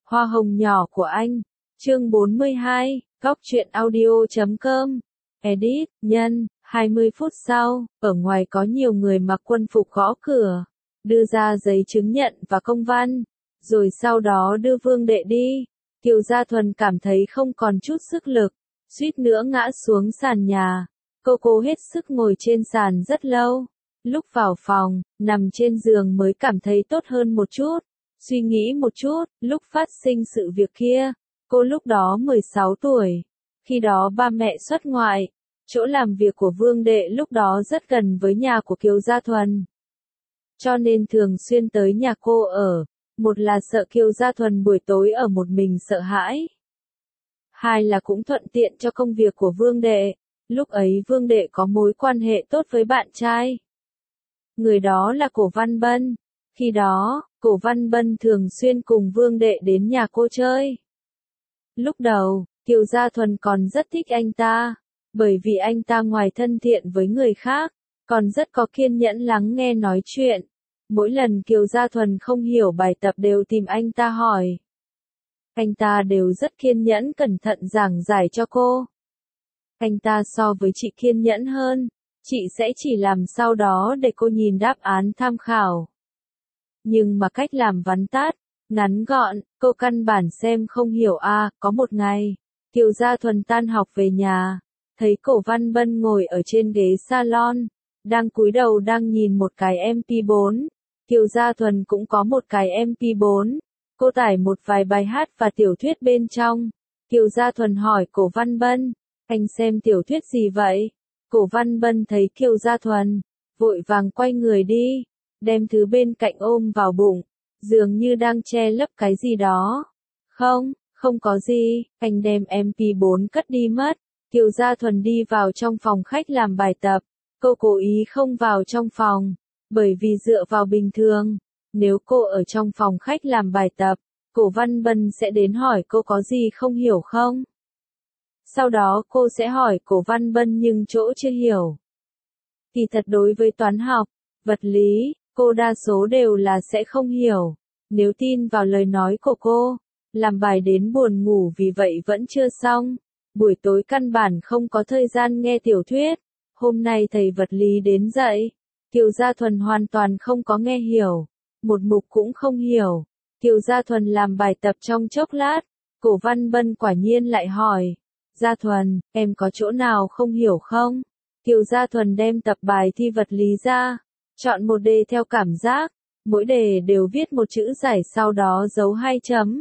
Hoa hồng nhỏ của anh. Chương 42, Góc truyện audio.com. Edit, nhân, 20 phút sau, ở ngoài có nhiều người mặc quân phục gõ cửa, đưa ra giấy chứng nhận và công văn, rồi sau đó đưa Vương Đệ đi. Kiều Gia Thuần cảm thấy không còn chút sức lực, suýt nữa ngã xuống sàn nhà. Cô cố hết sức ngồi trên sàn rất lâu. Lúc vào phòng, nằm trên giường mới cảm thấy tốt hơn một chút. Suy nghĩ một chút, lúc phát sinh sự việc kia, cô lúc đó 16 tuổi. Khi đó ba mẹ xuất ngoại, chỗ làm việc của Vương Đệ lúc đó rất gần với nhà của Kiều Gia Thuần. Cho nên thường xuyên tới nhà cô ở, một là sợ Kiều Gia Thuần buổi tối ở một mình sợ hãi. Hai là cũng thuận tiện cho công việc của Vương Đệ. Lúc ấy Vương Đệ có mối quan hệ tốt với bạn trai. Người đó là Cổ Văn Bân. Khi đó, Cổ Văn Bân thường xuyên cùng Vương Đệ đến nhà cô chơi. Lúc đầu, Kiều Gia Thuần còn rất thích anh ta, bởi vì anh ta ngoài thân thiện với người khác, còn rất có kiên nhẫn lắng nghe nói chuyện. Mỗi lần Kiều Gia Thuần không hiểu bài tập đều tìm anh ta hỏi. Anh ta đều rất kiên nhẫn cẩn thận giảng giải cho cô. Anh ta so với chị kiên nhẫn hơn, chị sẽ chỉ làm sau đó để cô nhìn đáp án tham khảo. Nhưng mà cách làm vắn tắt, ngắn gọn, cô căn bản xem không hiểu có một ngày, Kiều Gia Thuần tan học về nhà, thấy Cổ Văn Bân ngồi ở trên ghế salon, đang cúi đầu đang nhìn một cái MP4. Kiều Gia Thuần cũng có một cái MP4, cô tải một vài bài hát và tiểu thuyết bên trong. Kiều Gia Thuần hỏi Cổ Văn Bân, anh xem tiểu thuyết gì vậy? Cổ Văn Bân thấy Kiều Gia Thuần, vội vàng quay người đi, đem thứ bên cạnh ôm vào bụng, dường như đang che lấp cái gì đó. Không có gì, anh đem MP4 cất đi mất. Kiều Gia Thuần đi vào trong phòng khách làm bài tập. Cô cố ý không vào trong phòng, bởi vì dựa vào bình thường, nếu cô ở trong phòng khách làm bài tập, Cổ Văn Bân sẽ đến hỏi cô có gì không hiểu không? Sau đó cô sẽ hỏi Cổ Văn Bân nhưng chỗ chưa hiểu. Thì thật đối với toán học, vật lý, cô đa số đều là sẽ không hiểu. Nếu tin vào lời nói của cô, làm bài đến buồn ngủ vì vậy vẫn chưa xong. Buổi tối căn bản không có thời gian nghe tiểu thuyết. Hôm nay thầy vật lý đến dạy. Kiều Gia Thuần hoàn toàn không có nghe hiểu. Một mục cũng không hiểu. Kiều Gia Thuần làm bài tập trong chốc lát. Cổ Văn Bân quả nhiên lại hỏi. Gia Thuần, em có chỗ nào không hiểu không? Kiều Gia Thuần đem tập bài thi vật lý ra. Chọn một đề theo cảm giác. Mỗi đề đều viết một chữ giải sau đó dấu 2 chấm.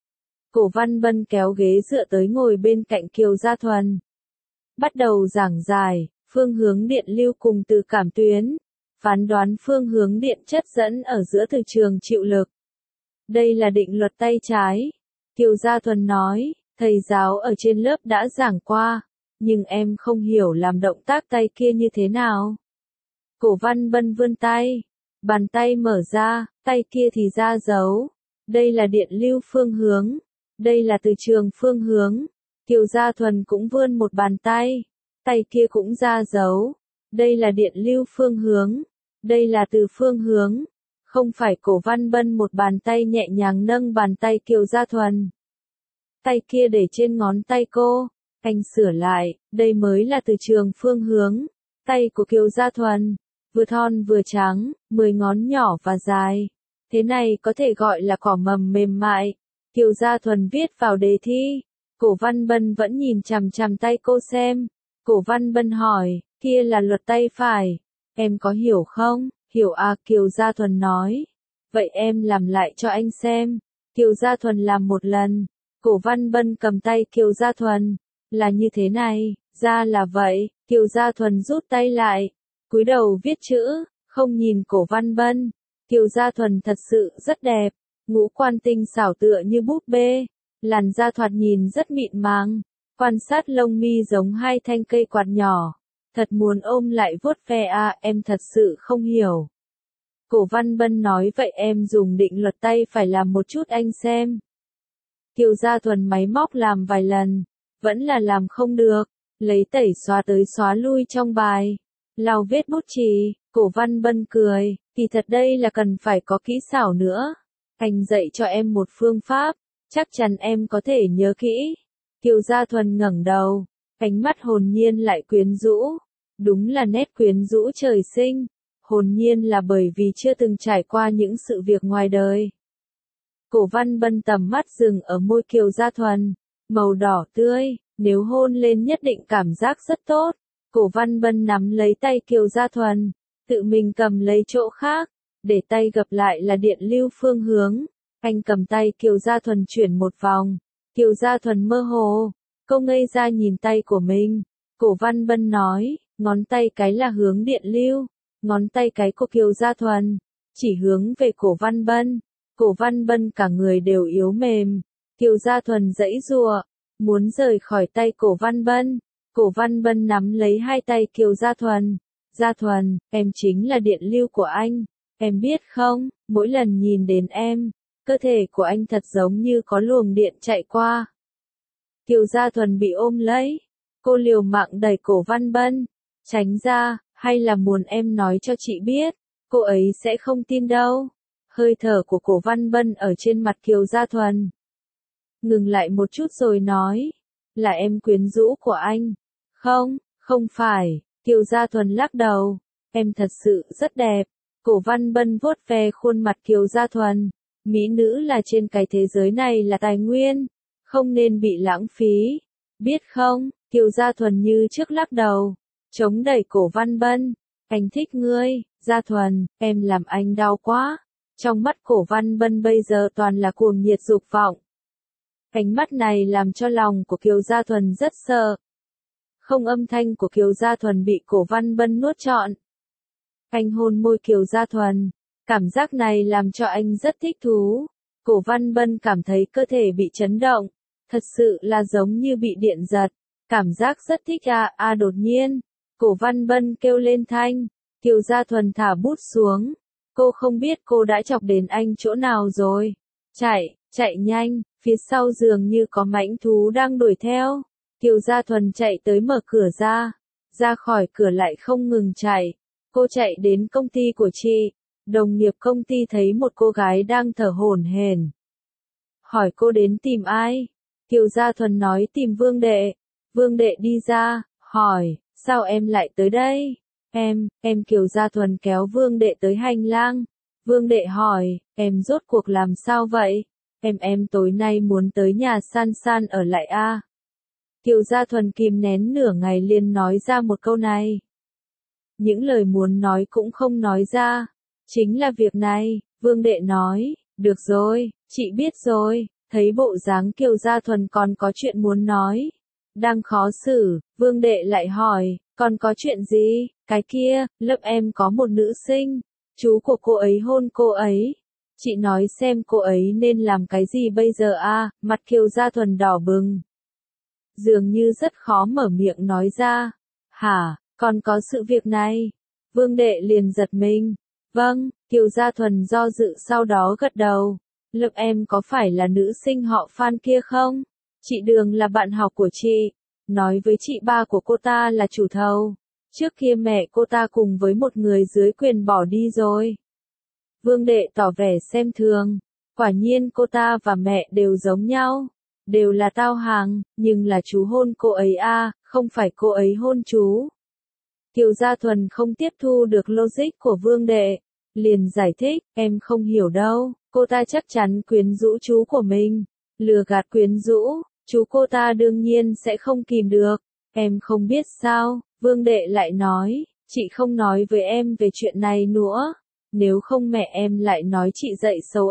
Cổ Văn Bân kéo ghế dựa tới ngồi bên cạnh Kiều Gia Thuần. Bắt đầu giảng giải, phương hướng điện lưu cùng từ cảm tuyến. Phán đoán phương hướng điện chất dẫn ở giữa từ trường chịu lực. Đây là định luật tay trái. Kiều Gia Thuần nói, thầy giáo ở trên lớp đã giảng qua, nhưng em không hiểu làm động tác tay kia như thế nào. Cổ Văn Bân vươn tay, bàn tay mở ra, tay kia thì ra dấu. Đây là điện lưu phương hướng, đây là từ trường phương hướng. Kiều Gia Thuần cũng vươn một bàn tay, tay kia cũng ra dấu. Đây là điện lưu phương hướng, đây là từ phương hướng. Không phải Cổ Văn Bân một bàn tay nhẹ nhàng nâng bàn tay Kiều Gia Thuần. Tay kia để trên ngón tay cô, anh sửa lại, đây mới là từ trường phương hướng. Tay của Kiều Gia Thuần, vừa thon vừa trắng, 10 ngón nhỏ và dài. Thế này có thể gọi là cỏ mầm mềm mại. Kiều Gia Thuần viết vào đề thi. Cổ Văn Bân vẫn nhìn chằm chằm tay cô xem. Cổ Văn Bân hỏi, kia là luật tay phải. Em có hiểu không? Hiểu Kiều Gia Thuần nói. Vậy em làm lại cho anh xem. Kiều Gia Thuần làm một lần. Cổ Văn Bân cầm tay Kiều Gia Thuần. Là như thế này, ra là vậy. Kiều Gia Thuần rút tay lại, cúi đầu viết chữ, không nhìn Cổ Văn Bân. Kiều Gia Thuần thật sự rất đẹp, ngũ quan tinh xảo tựa như búp bê, làn da thoạt nhìn rất mịn màng, quan sát lông mi giống hai thanh cây quạt nhỏ. Thật muốn ôm lại vuốt ve em thật sự không hiểu. Cổ Văn Bân nói vậy em dùng định luật tay phải làm một chút anh xem. Kiều Gia Thuần máy móc làm vài lần, vẫn là làm không được, lấy tẩy xóa tới xóa lui trong bài, lau vết bút chì. Cổ Văn Bân cười, thì thật đây là cần phải có kỹ xảo nữa. Anh dạy cho em một phương pháp, Chắc chắn em có thể nhớ kỹ. Kiều Gia Thuần ngẩng đầu, ánh mắt hồn nhiên lại quyến rũ. Đúng là nét quyến rũ trời sinh. Hồn nhiên là bởi vì chưa từng trải qua những sự việc ngoài đời. Cổ Văn Bân tầm mắt dừng ở môi Kiều Gia Thuần, màu đỏ tươi, nếu hôn lên nhất định cảm giác rất tốt. Cổ Văn Bân nắm lấy tay Kiều Gia Thuần, tự mình cầm lấy chỗ khác, để tay gập lại là điện lưu phương hướng. Anh cầm tay Kiều Gia Thuần chuyển một vòng. Kiều Gia Thuần mơ hồ, cô ngây ra nhìn tay của mình. Cổ Văn Bân nói, ngón tay cái là hướng điện lưu, ngón tay cái của Kiều Gia Thuần chỉ hướng về Cổ Văn Bân. Cổ Văn Bân cả người đều yếu mềm. Kiều Gia Thuần giãy giụa, muốn rời khỏi tay Cổ Văn Bân. Cổ Văn Bân nắm lấy hai tay Kiều Gia Thuần. Gia Thuần, em chính là điện lưu của anh. Em biết không, mỗi lần nhìn đến em, cơ thể của anh thật giống như có luồng điện chạy qua. Kiều Gia Thuần bị ôm lấy. Cô liều mạng đẩy Cổ Văn Bân. Tránh ra, hay là muốn em nói cho chị biết. Cô ấy sẽ không tin đâu. Hơi thở của Cổ Văn Bân ở trên mặt Kiều Gia Thuần. Ngừng lại một chút rồi nói. Là em quyến rũ của anh. Không, không phải. Kiều Gia Thuần lắc đầu. Em thật sự rất đẹp. Cổ Văn Bân vuốt ve khuôn mặt Kiều Gia Thuần. Mỹ nữ là trên cái thế giới này là tài nguyên. Không nên bị lãng phí. Biết không, Kiều Gia Thuần như trước lắc đầu. Chống đẩy Cổ Văn Bân. Anh thích ngươi, Gia Thuần, em làm anh đau quá. Trong mắt Cổ Văn Bân bây giờ toàn là cuồng nhiệt dục vọng. Ánh mắt này làm cho lòng của Kiều Gia Thuần rất sợ. Không, âm thanh của Kiều Gia Thuần bị Cổ Văn Bân nuốt trọn. Anh hôn môi Kiều Gia Thuần. Cảm giác này làm cho anh rất thích thú. Cổ Văn Bân cảm thấy cơ thể bị chấn động. Thật sự là giống như bị điện giật. Cảm giác rất thích đột nhiên. Cổ Văn Bân kêu lên thanh. Kiều Gia Thuần thả bút xuống. Cô không biết cô đã chọc đến anh chỗ nào rồi. Chạy nhanh, phía sau dường như có mãnh thú đang đuổi theo. Kiều Gia Thuần chạy tới mở cửa ra khỏi cửa lại không ngừng chạy. Cô chạy đến công ty của chị. Đồng nghiệp công ty thấy một cô gái đang thở hổn hển. Hỏi cô đến tìm ai? Kiều Gia Thuần nói tìm Vương Đệ. Vương Đệ đi ra, hỏi, sao em lại tới đây? Em Kiều Gia Thuần kéo Vương Đệ tới hành lang. Vương Đệ hỏi, em rốt cuộc làm sao vậy? Em tối nay muốn tới nhà San San ở lại a. Kiều Gia Thuần kìm nén nửa ngày liền nói ra một câu này. Những lời muốn nói cũng không nói ra. Chính là việc này, Vương Đệ nói, được rồi, chị biết rồi. Thấy bộ dáng Kiều Gia Thuần còn có chuyện muốn nói. Đang khó xử, Vương Đệ lại hỏi, còn có chuyện gì? Cái kia, lớp em có một nữ sinh. Chú của cô ấy hôn cô ấy. Chị nói xem cô ấy nên làm cái gì bây giờ a? Mặt Kiều Gia Thuần đỏ bừng. Dường như rất khó mở miệng nói ra. Hả, còn có sự việc này? Vương Đệ liền giật mình. Vâng, Kiều Gia Thuần do dự sau đó gật đầu. Lớp em có phải là nữ sinh họ Phan kia không? Chị Đường là bạn học của chị. Nói với chị ba của cô ta là chủ thầu. Trước kia mẹ cô ta cùng với một người dưới quyền bỏ đi rồi. Vương Đệ tỏ vẻ xem thường. Quả nhiên cô ta và mẹ đều giống nhau. Đều là tao hàng, nhưng là chú hôn cô ấy không phải cô ấy hôn chú. Kiều Gia Thuần không tiếp thu được logic của Vương Đệ. Liền giải thích, em không hiểu đâu, cô ta chắc chắn quyến rũ chú của mình. Lừa gạt quyến rũ, chú cô ta đương nhiên sẽ không kìm được. Em không biết sao, Vương Đệ lại nói, chị không nói với em về chuyện này nữa. Nếu không mẹ em lại nói chị dạy xấu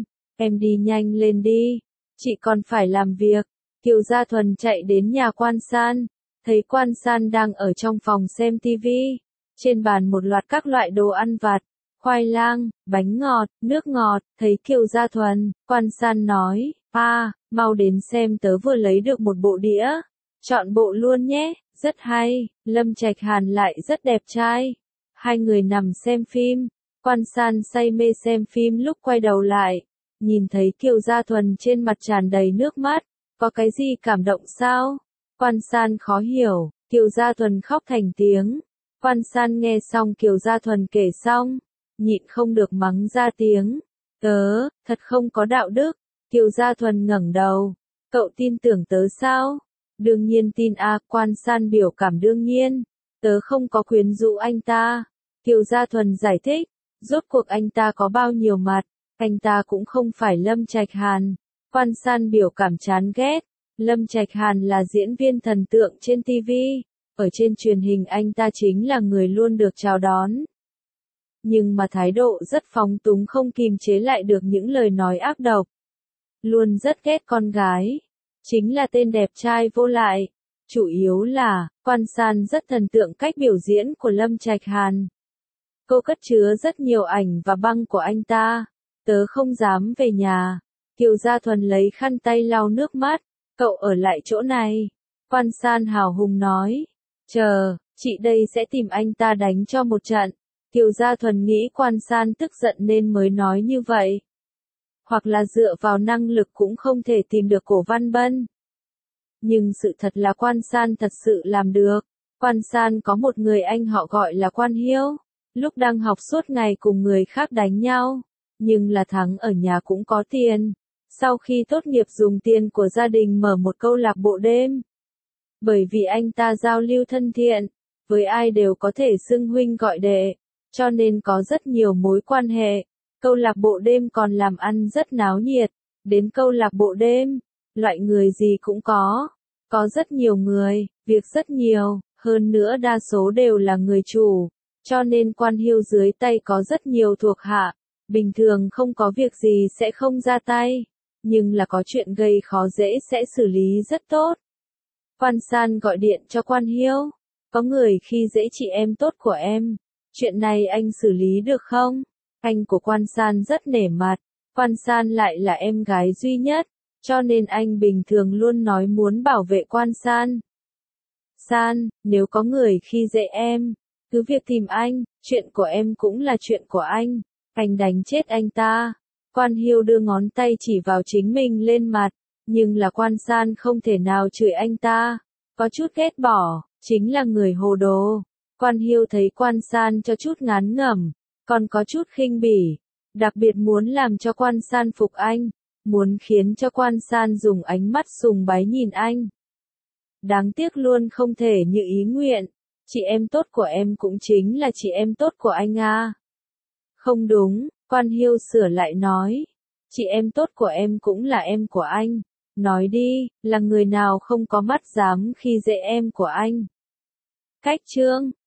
em đi nhanh lên đi. Chị còn phải làm việc. Kiều Gia Thuần chạy đến nhà Quan San. Thấy Quan San đang ở trong phòng xem tivi. Trên bàn một loạt các loại đồ ăn vặt. Khoai lang, bánh ngọt, nước ngọt. Thấy Kiều Gia Thuần, Quan San nói, mau đến xem tớ vừa lấy được một bộ đĩa. Chọn bộ luôn nhé, rất hay. Lâm Trạch Hàn lại rất đẹp trai. Hai người nằm xem phim. Quan San say mê xem phim lúc quay đầu lại. Nhìn thấy Kiều Gia Thuần trên mặt tràn đầy nước mắt. Có cái gì cảm động sao? Quan San khó hiểu. Kiều Gia Thuần khóc thành tiếng. Quan San nghe xong Kiều Gia Thuần kể xong. Nhịn không được mắng ra tiếng. Tớ, thật không có đạo đức. Kiều Gia Thuần ngẩng đầu. Cậu tin tưởng tớ sao? Đương nhiên tin a, Quan San biểu cảm đương nhiên. Tớ không có quyến rũ anh ta. Kiều Gia Thuần giải thích. Rốt cuộc anh ta có bao nhiêu mặt, anh ta cũng không phải Lâm Trạch Hàn. Quan San biểu cảm chán ghét. Lâm Trạch Hàn là diễn viên thần tượng trên TV. Ở trên truyền hình anh ta chính là người luôn được chào đón. Nhưng mà thái độ rất phóng túng, không kìm chế lại được những lời nói ác độc. Luôn rất ghét con gái. Chính là tên đẹp trai vô lại. Chủ yếu là, Quan San rất thần tượng cách biểu diễn của Lâm Trạch Hàn. Cô cất chứa rất nhiều ảnh và băng của anh ta. Tớ không dám về nhà. Kiều Gia Thuần lấy khăn tay lau nước mắt. Cậu ở lại chỗ này. Quan San hào hùng nói. Chờ, chị đây sẽ tìm anh ta đánh cho một trận. Kiều Gia Thuần nghĩ Quan San tức giận nên mới nói như vậy. Hoặc là dựa vào năng lực cũng không thể tìm được Cổ Văn Bân. Nhưng sự thật là Quan San thật sự làm được. Quan San có một người anh họ gọi là Quan Hiếu. Lúc đang học suốt ngày cùng người khác đánh nhau. Nhưng là thắng ở nhà cũng có tiền. Sau khi tốt nghiệp dùng tiền của gia đình mở một câu lạc bộ đêm. Bởi vì anh ta giao lưu thân thiện, với ai đều có thể xưng huynh gọi đệ, cho nên có rất nhiều mối quan hệ. Câu lạc bộ đêm còn làm ăn rất náo nhiệt. Đến câu lạc bộ đêm, loại người gì cũng có. Có rất nhiều người, việc rất nhiều, hơn nữa đa số đều là người chủ. Cho nên Quan Hiêu dưới tay có rất nhiều thuộc hạ. Bình thường không có việc gì sẽ không ra tay. Nhưng là có chuyện gây khó dễ sẽ xử lý rất tốt. Quan San gọi điện cho Quan Hiếu. Có người khi dễ chị em tốt của em. Chuyện này anh xử lý được không? Anh của Quan San rất nể mặt. Quan San lại là em gái duy nhất. Cho nên anh bình thường luôn nói muốn bảo vệ Quan San. San, nếu có người khi dễ em, cứ việc tìm anh, chuyện của em cũng là chuyện của anh. Anh đánh chết anh ta. Quan Hiêu đưa ngón tay chỉ vào chính mình lên mặt. Nhưng là Quan San không thể nào chửi anh ta. Có chút ghét bỏ, chính là người hồ đồ. Quan Hiêu thấy Quan San cho chút ngán ngẩm, còn có chút khinh bỉ. Đặc biệt muốn làm cho Quan San phục anh. Muốn khiến cho Quan San dùng ánh mắt sùng bái nhìn anh. Đáng tiếc luôn không thể như ý nguyện. Chị em tốt của em cũng chính là chị em tốt của anh à. Không đúng, Quan Hiêu sửa lại nói. Chị em tốt của em cũng là em của anh. Nói đi, là người nào không có mắt dám khi dễ em của anh. Cách chương